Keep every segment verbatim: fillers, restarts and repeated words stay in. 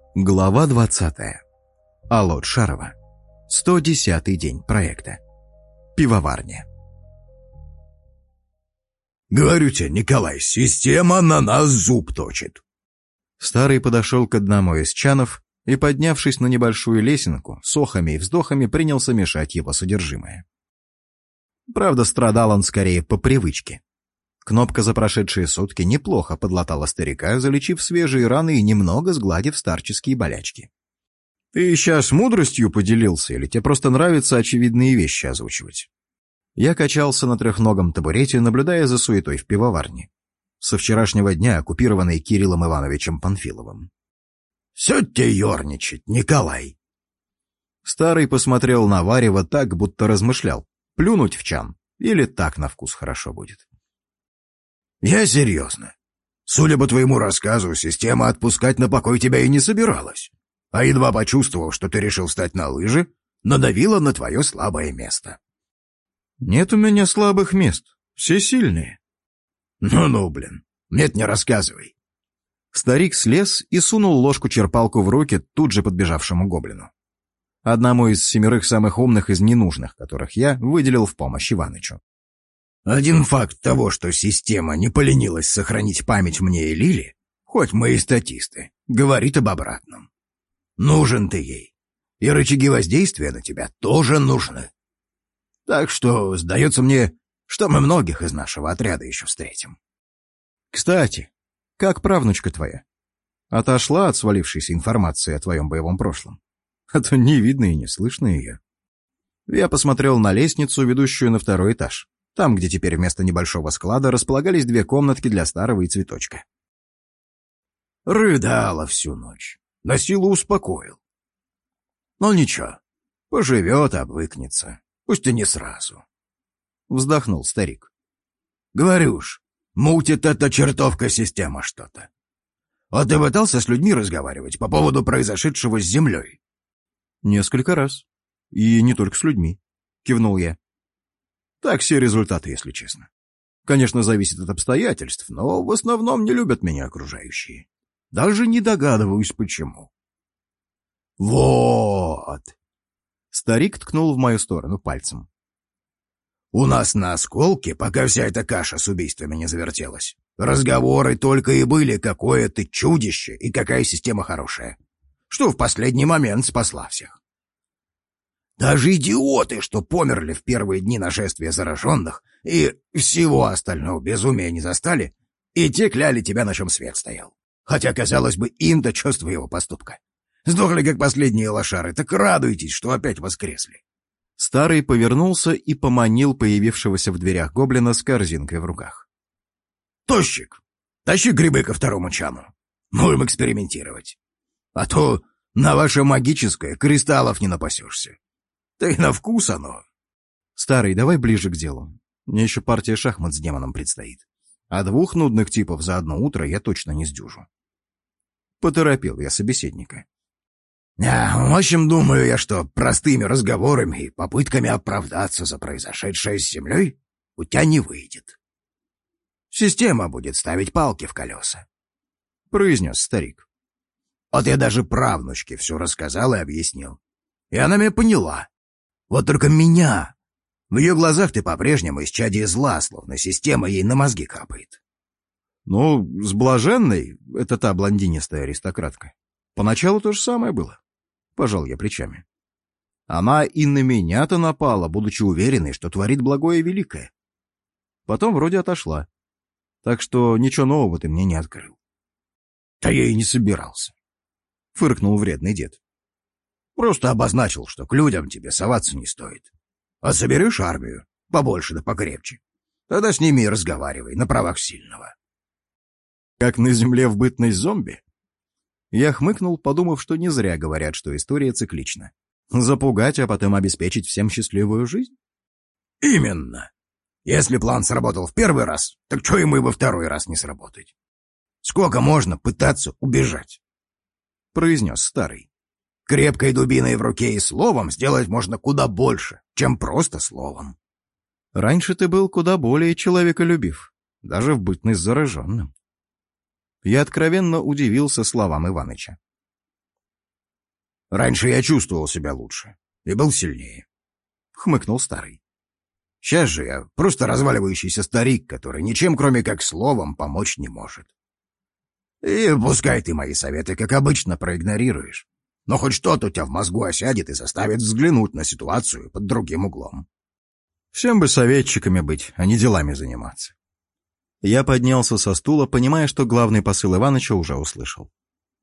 Глава двадцатая. Алот Шарова. сто десятый день проекта. Пивоварня. «Говорю тебе, Николай, система на нас зуб точит». Старый подошел к одному из чанов и, поднявшись на небольшую лесенку, с охами и вздохами принялся мешать его содержимое. Правда, страдал он скорее по привычке. Кнопка за прошедшие сутки неплохо подлатала старика, залечив свежие раны и немного сгладив старческие болячки. «Ты сейчас мудростью поделился, или тебе просто нравится очевидные вещи озвучивать?» Я качался на трехногом табурете, наблюдая за суетой в пивоварне, со вчерашнего дня оккупированной Кириллом Ивановичем Панфиловым. «Все тебе ерничать, Николай!» Старый посмотрел на варево так, будто размышлял, плюнуть в чан или так на вкус хорошо будет. «Я серьезно. Судя по твоему рассказу, система отпускать на покой тебя и не собиралась. А едва почувствовав, что ты решил встать на лыжи, надавила на твое слабое место». «Нет у меня слабых мест. Все сильные». «Ну-ну, блин, нет, не рассказывай». Старик слез и сунул ложку-черпалку в руки тут же подбежавшему гоблину. Одному из семерых самых умных из ненужных, которых я выделил в помощь Иванычу. «Один факт того, что система не поленилась сохранить память мне и Лиле, хоть мы и статисты, говорит об обратном. Нужен ты ей, и рычаги воздействия на тебя тоже нужны. Так что, сдается мне, что мы многих из нашего отряда еще встретим». «Кстати, как правнучка твоя? Отошла от свалившейся информации о твоем боевом прошлом? А то не видно и не слышно ее». Я посмотрел на лестницу, ведущую на второй этаж, там, где теперь вместо небольшого склада располагались две комнатки для старого и цветочка. Рыдала всю ночь, на силу успокоил. Но ничего, поживет, обвыкнется, пусть и не сразу. Вздохнул старик. «Говорю ж, мутит эта чертовка система что-то. А ты пытался с людьми разговаривать по поводу произошедшего с Землей?» «Несколько раз. И не только с людьми», — кивнул я. «Так все результаты, если честно. Конечно, зависит от обстоятельств, но в основном не любят меня окружающие. Даже не догадываюсь, почему». «Вот!» Старик ткнул в мою сторону пальцем. «У нас на осколке, пока вся эта каша с убийствами не завертелась, разговоры только и были, какое ты чудище и какая система хорошая, что в последний момент спасла всех. Даже идиоты, что померли в первые дни нашествия зараженных и всего остального безумия не застали, и те кляли тебя, на чем свет стоял. Хотя, казалось бы, им-то что с твоего поступка? Сдохли, как последние лошары, так радуйтесь, что опять воскресли». Старый повернулся и поманил появившегося в дверях гоблина с корзинкой в руках. «Тощик, тащи грибы ко второму чану. Будем экспериментировать. А то на ваше магическое кристаллов не напасешься. Да и на вкус оно». «Старый, давай ближе к делу. Мне еще партия шахмат с демоном предстоит. А двух нудных типов за одно утро я точно не сдюжу». Поторопил я собеседника. А, в общем, думаю я, что простыми разговорами и попытками оправдаться за произошедшее с Землей у тебя не выйдет. Система будет ставить палки в колеса, — произнес старик. Вот я даже правнучке все рассказал и объяснил. И она меня поняла. Вот только меня. В ее глазах ты по-прежнему исчадие зла, словно система ей на мозги капает. Ну, с блаженной, это та блондинистая аристократка, поначалу то же самое было. Пожал я плечами. Она и на меня-то напала, будучи уверенной, что творит благое и великое. Потом вроде отошла. Так что ничего нового ты мне не открыл. — Да я и не собирался, — фыркнул вредный дед. — Просто обозначил, что к людям тебе соваться не стоит. А соберешь армию, побольше да покрепче, тогда с ними и разговаривай на правах сильного. — Как на земле в бытность зомби? Я хмыкнул, подумав, что не зря говорят, что история циклична. Запугать, а потом обеспечить всем счастливую жизнь? Именно. Если план сработал в первый раз, так что ему и во второй раз не сработать? Сколько можно пытаться убежать? Произнес старый. Крепкой дубиной в руке и словом сделать можно куда больше, чем просто словом. Раньше ты был куда более человеколюбив, даже в бытность зараженным. Я откровенно удивился словам Иваныча. Раньше я чувствовал себя лучше и был сильнее», — хмыкнул старый. «Сейчас же я просто разваливающийся старик, который ничем, кроме как словом, помочь не может. И пускай ты мои советы, как обычно, проигнорируешь, но хоть что-то у тебя в мозгу осядет и заставит взглянуть на ситуацию под другим углом». Всем бы советчиками быть, а не делами заниматься. Я поднялся со стула, понимая, что главный посыл Иваныча уже услышал.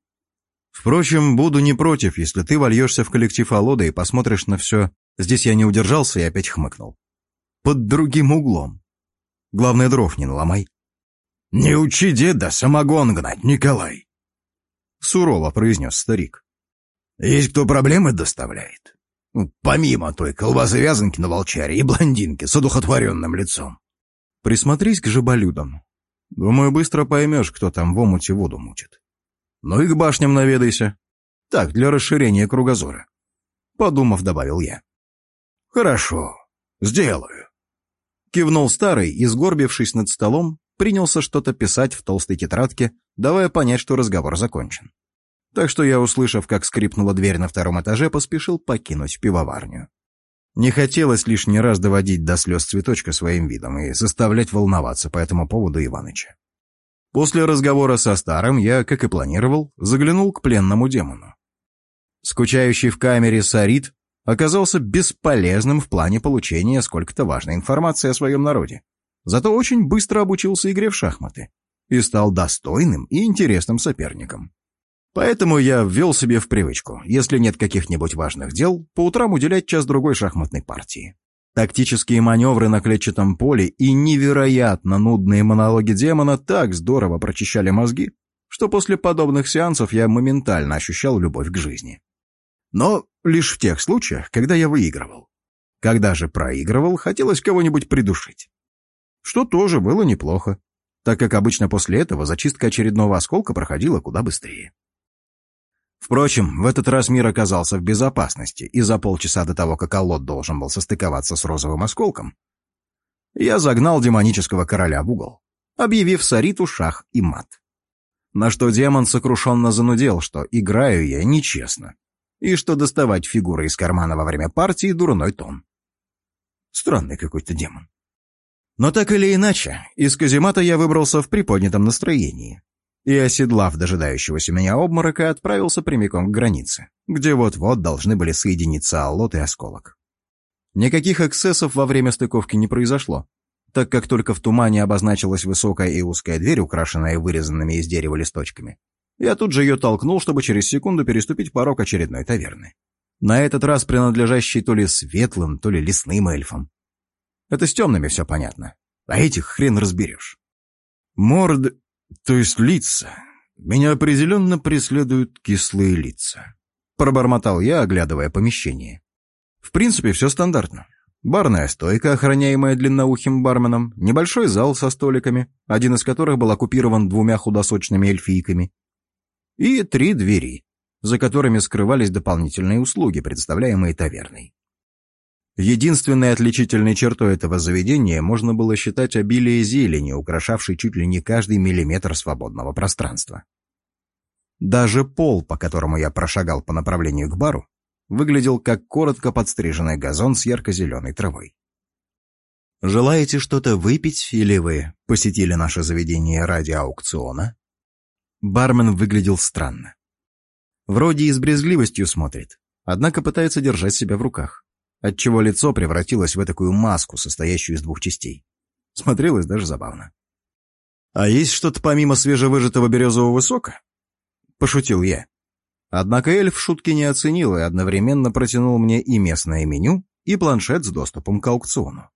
Впрочем, буду не против, если ты вольешься в коллектив Алода и посмотришь на все. Здесь я не удержался и опять хмыкнул. Под другим углом. Главное, дров не наломай. «Не учи деда самогон гнать, Николай!» — сурово произнес старик. «Есть кто проблемы доставляет? Ну, помимо той колбасы-вязанки на волчаре и блондинки с одухотворенным лицом». Присмотрись к жаболюдам. Думаю, быстро поймешь, кто там в омуте воду мутит. Ну и к башням наведайся. Так, для расширения кругозора. Подумав, добавил я. «Хорошо, сделаю», — кивнул старый и, сгорбившись над столом, принялся что-то писать в толстой тетрадке, давая понять, что разговор закончен. Так что я, услышав, как скрипнула дверь на втором этаже, поспешил покинуть пивоварню. Не хотелось лишний раз доводить до слез цветочка своим видом и заставлять волноваться по этому поводу Иваныча. После разговора со старым я, как и планировал, заглянул к пленному демону. Скучающий в камере Сарит оказался бесполезным в плане получения сколько-то важной информации о своем народе. Зато очень быстро обучился игре в шахматы и стал достойным и интересным соперником. Поэтому я ввел себе в привычку, если нет каких-нибудь важных дел, по утрам уделять час-другой шахматной партии. Тактические маневры на клетчатом поле и невероятно нудные монологи демона так здорово прочищали мозги, что после подобных сеансов я моментально ощущал любовь к жизни. Но лишь в тех случаях, когда я выигрывал. Когда же проигрывал, хотелось кого-нибудь придушить. Что тоже было неплохо, так как обычно после этого зачистка очередного осколка проходила куда быстрее. Впрочем, в этот раз мир оказался в безопасности, и за полчаса до того, как Аллот должен был состыковаться с розовым осколком, я загнал демонического короля в угол, объявив Сариту шах и мат. На что демон сокрушенно занудел, что играю я нечестно, и что доставать фигуры из кармана во время партии — дурной тон. Странный какой-то демон. Но так или иначе, из каземата я выбрался в приподнятом настроении и, оседлав дожидающегося меня обморока, отправился прямиком к границе, где вот-вот должны были соединиться Аллот и Осколок. Никаких эксцессов во время стыковки не произошло, так как только в тумане обозначилась высокая и узкая дверь, украшенная вырезанными из дерева листочками. Я тут же ее толкнул, чтобы через секунду переступить порог очередной таверны. На этот раз принадлежащий то ли светлым, то ли лесным эльфам. Это с темными все понятно, а этих хрен разберешь. Морд... То есть лица. Меня определенно преследуют кислые лица. Пробормотал я, оглядывая помещение. В принципе, все стандартно. Барная стойка, охраняемая длинноухим барменом, небольшой зал со столиками, один из которых был оккупирован двумя худосочными эльфийками, и три двери, за которыми скрывались дополнительные услуги, предоставляемые таверной. Единственной отличительной чертой этого заведения можно было считать обилие зелени, украшавшей чуть ли не каждый миллиметр свободного пространства. Даже пол, по которому я прошагал по направлению к бару, выглядел как коротко подстриженный газон с ярко-зеленой травой. «Желаете что-то выпить, или вы посетили наше заведение ради аукциона?» Бармен выглядел странно. Вроде и с брезгливостью смотрит, однако пытается держать себя в руках, отчего лицо превратилось в такую маску, состоящую из двух частей. Смотрелось даже забавно. «А есть что-то помимо свежевыжатого березового сока?» — пошутил я. Однако эльф шутки не оценил и одновременно протянул мне и местное меню, и планшет с доступом к аукциону.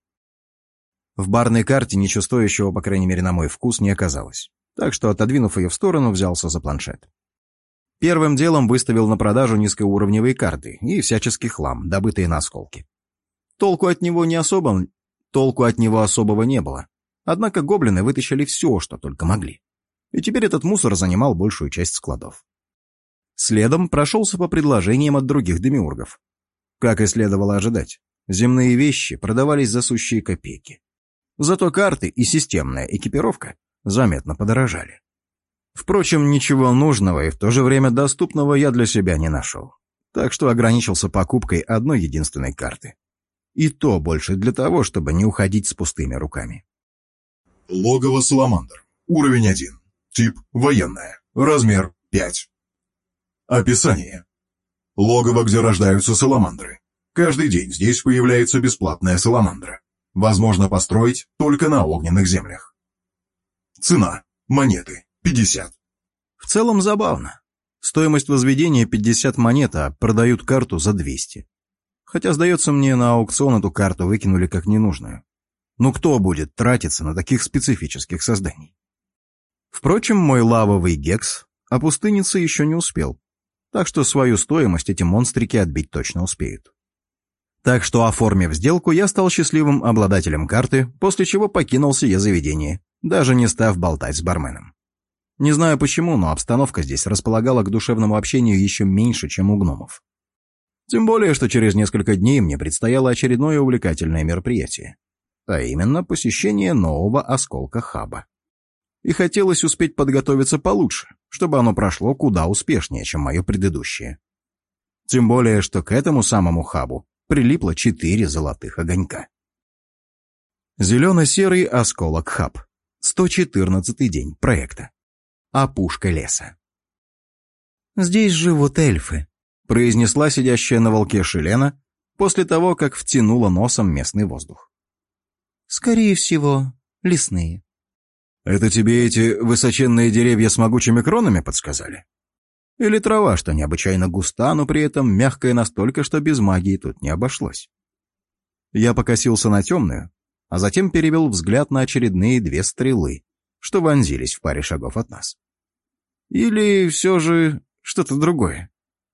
В барной карте ничего стоящего, по крайней мере на мой вкус, не оказалось, так что, отодвинув ее в сторону, взялся за планшет. Первым делом выставил на продажу низкоуровневые карты и всяческий хлам, добытые на осколке. Толку от него не особо, толку от него особого не было, однако гоблины вытащили все, что только могли. И теперь этот мусор занимал большую часть складов. Следом прошелся по предложениям от других демиургов. Как и следовало ожидать, земные вещи продавались за сущие копейки. Зато карты и системная экипировка заметно подорожали. Впрочем, ничего нужного и в то же время доступного я для себя не нашел. так что ограничился покупкой одной единственной карты. И то больше для того, чтобы не уходить с пустыми руками. Логово Саламандр. Уровень один. Тип военное. Размер пять. Описание. Логово, где рождаются саламандры. Каждый день здесь появляется бесплатная саламандра. Возможно построить только на огненных землях. Цена. Монеты. пятьдесят. В целом забавно. Стоимость возведения пятьдесят монет, а продают карту за двести. Хотя, сдается мне, на аукцион эту карту выкинули как ненужную. Ну кто будет тратиться на таких специфических созданий? Впрочем, мой лавовый гекс опустыниться еще не успел, так что свою стоимость эти монстрики отбить точно успеют. Так что, оформив сделку, я стал счастливым обладателем карты, после чего покинул сие заведение, даже не став болтать с барменом. Не знаю почему, но обстановка здесь располагала к душевному общению еще меньше, чем у гномов. Тем более, что через несколько дней мне предстояло очередное увлекательное мероприятие, а именно посещение нового осколка хаба. И хотелось успеть подготовиться получше, чтобы оно прошло куда успешнее, чем мое предыдущее. Тем более, что к этому самому хабу прилипло четыре золотых огонька. Зелено-серый осколок хаб. сто четырнадцатый день проекта. Опушка леса. «Здесь живут эльфы», — произнесла сидящая на волке Шелена после того, как втянула носом местный воздух. «Скорее всего, лесные». «Это тебе эти высоченные деревья с могучими кронами подсказали? Или трава, что необычайно густа, но при этом мягкая настолько, что без магии тут не обошлось?» Я покосился на темную, а затем перевел взгляд на очередные две стрелы, что вонзились в паре шагов от нас. Или все же что-то другое?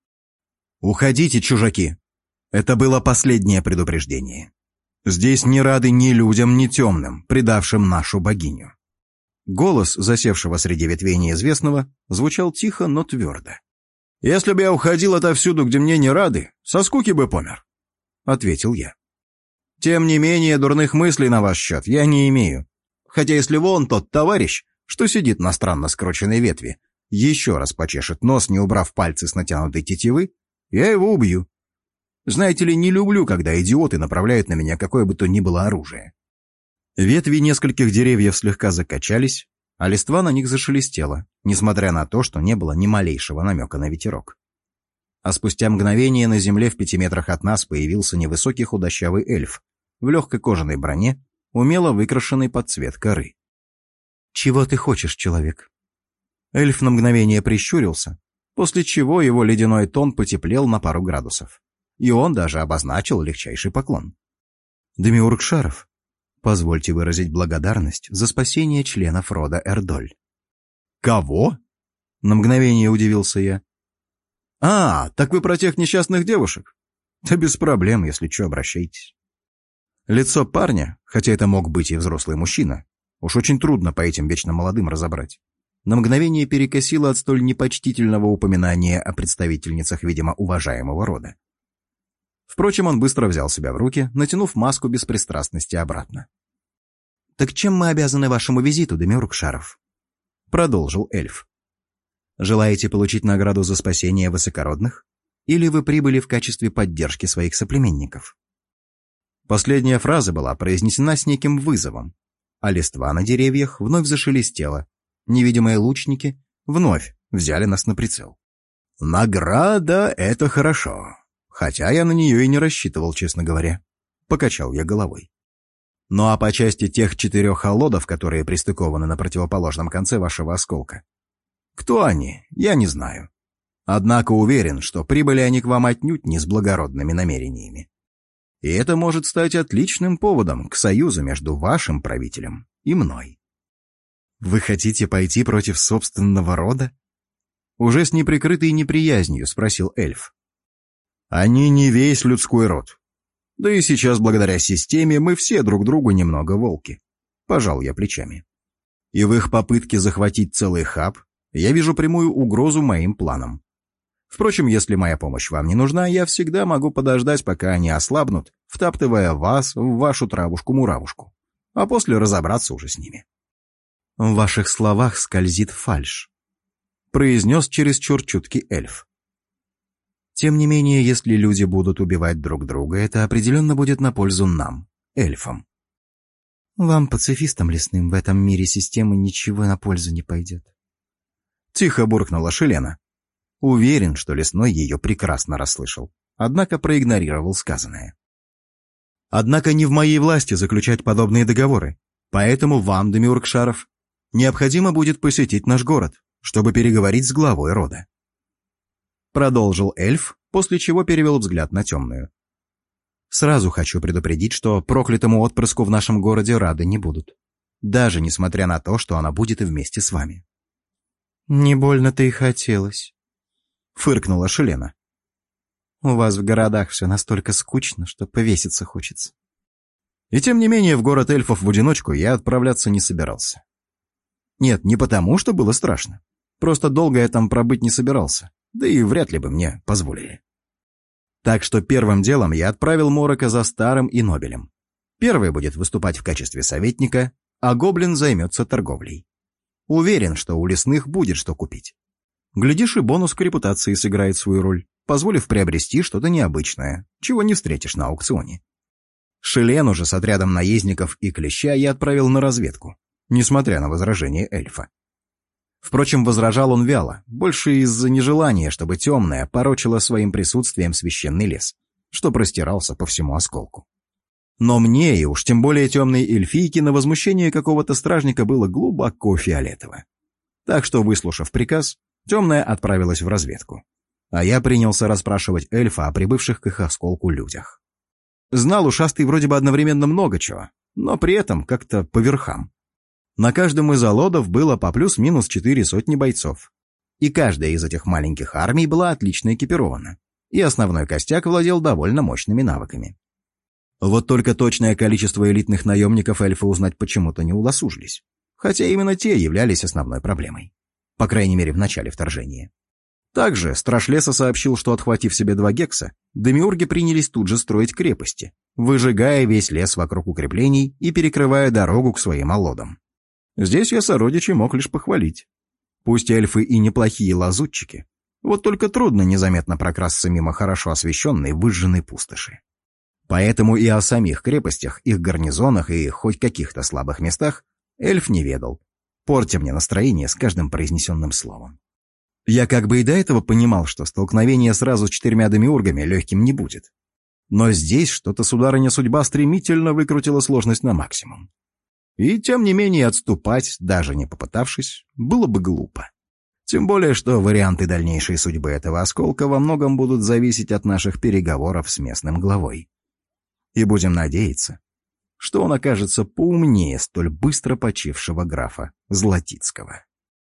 «Уходите, чужаки!» Это было последнее предупреждение. Здесь не рады ни людям, ни темным, предавшим нашу богиню. Голос, засевшего среди ветвей неизвестного, звучал тихо, но твердо. «Если бы я уходил отовсюду, где мне не рады, со скуки бы помер», — ответил я. «Тем не менее, дурных мыслей на ваш счет я не имею. Хотя если вон тот товарищ, что сидит на странно скрученной ветви, еще раз почешет нос, не убрав пальцы с натянутой тетивы, я его убью. Знаете ли, не люблю, когда идиоты направляют на меня какое бы то ни было оружие». Ветви нескольких деревьев слегка закачались, а листва на них зашелестела, несмотря на то, что не было ни малейшего намека на ветерок. А спустя мгновение на земле в пяти метрах от нас появился невысокий худощавый эльф в легкой кожаной броне, умело выкрашенный под цвет коры. «Чего ты хочешь, человек?» Эльф на мгновение прищурился, после чего его ледяной тон потеплел на пару градусов, и он даже обозначил легчайший поклон. «Демиург Шаров, позвольте выразить благодарность за спасение членов рода Эрдоль». «Кого?» — на мгновение удивился я. «А, так вы про тех несчастных девушек? Да без проблем, если что, обращайтесь». Лицо парня, хотя это мог быть и взрослый мужчина, уж очень трудно по этим вечно молодым разобрать, на мгновение перекосило от столь непочтительного упоминания о представительницах, видимо, уважаемого рода. Впрочем, он быстро взял себя в руки, натянув маску беспристрастности обратно. «Так чем мы обязаны вашему визиту, Демиург Шаров?» — продолжил эльф. «Желаете получить награду за спасение высокородных? Или вы прибыли в качестве поддержки своих соплеменников?» Последняя фраза была произнесена с неким вызовом, а листва на деревьях вновь зашелестела. Невидимые лучники вновь взяли нас на прицел. «Награда — это хорошо. Хотя я на нее и не рассчитывал, честно говоря», — покачал я головой. «Ну а по части тех четырех холодов, которые пристыкованы на противоположном конце вашего осколка, кто они, я не знаю. Однако уверен, что прибыли они к вам отнюдь не с благородными намерениями. И это может стать отличным поводом к союзу между вашим правителем и мной». «Вы хотите пойти против собственного рода?» Уже с неприкрытой неприязнью спросил эльф. «Они не весь людской род. Да и сейчас, благодаря системе, мы все друг другу немного волки», — пожал я плечами. «И в их попытке захватить целый хаб я вижу прямую угрозу моим планам. Впрочем, если моя помощь вам не нужна, я всегда могу подождать, пока они ослабнут, втаптывая вас в вашу травушку-муравушку, а после разобраться уже с ними». «В ваших словах скользит фальшь», — произнес чересчур чуткий эльф. Тем не менее, если люди будут убивать друг друга, это определенно будет на пользу нам, эльфам. Вам, пацифистам лесным, в этом мире системы ничего на пользу не пойдет. Тихо буркнула Шелена. Уверен, что лесной ее прекрасно расслышал, однако проигнорировал сказанное. Однако не в моей власти заключать подобные договоры, поэтому вам, Демиург Шаров, необходимо будет посетить наш город, чтобы переговорить с главой рода. Продолжил эльф, после чего перевел взгляд на темную. Сразу хочу предупредить, что проклятому отпрыску в нашем городе рады не будут, даже несмотря на то, что она будет и вместе с вами. «Не больно-то и хотелось», — фыркнула Шелена. «У вас в городах все настолько скучно, что повеситься хочется». И тем не менее в город эльфов в одиночку я отправляться не собирался. Нет, не потому, что было страшно. Просто долго я там пробыть не собирался, да и вряд ли бы мне позволили. Так что первым делом я отправил Морока за Старым и Нобелем. Первый будет выступать в качестве советника, а Гоблин займется торговлей. Уверен, что у лесных будет что купить. Глядишь, и бонус к репутации сыграет свою роль, позволив приобрести что-то необычное, чего не встретишь на аукционе. Шелену же с отрядом наездников и клеща я отправил на разведку, несмотря на возражение эльфа. Впрочем, возражал он вяло, больше из-за нежелания, чтобы темная порочила своим присутствием священный лес, что простирался по всему осколку. Но мне, и уж тем более темной эльфийке, на возмущение какого-то стражника было глубоко фиолетово. Так что, выслушав приказ, темная отправилась в разведку, а я принялся расспрашивать эльфа о прибывших к их осколку людях. Знал ушастый вроде бы одновременно много чего, но при этом как-то по верхам. На каждом из алодов было по плюс-минус четыре сотни бойцов. И каждая из этих маленьких армий была отлично экипирована, и основной костяк владел довольно мощными навыками. Вот только точное количество элитных наемников эльфы узнать почему-то не удосужились, хотя именно те являлись основной проблемой, по крайней мере в начале вторжения. Также страж леса сообщил, что, отхватив себе два гекса, демиурги принялись тут же строить крепости, выжигая весь лес вокруг укреплений и перекрывая дорогу к своим алодам. Здесь я сородичей мог лишь похвалить. Пусть эльфы и неплохие лазутчики, вот только трудно незаметно прокрасться мимо хорошо освещенной выжженной пустоши. Поэтому и о самих крепостях, их гарнизонах и хоть каких-то слабых местах эльф не ведал, портя мне настроение с каждым произнесенным словом. Я как бы и до этого понимал, что столкновение сразу с четырьмя демиургами легким не будет. Но здесь что-то сударыня судьба стремительно выкрутила сложность на максимум. И тем не менее отступать, даже не попытавшись, было бы глупо. Тем более, что варианты дальнейшей судьбы этого осколка во многом будут зависеть от наших переговоров с местным главой. И будем надеяться, что он окажется поумнее столь быстро почившего графа Златицкого.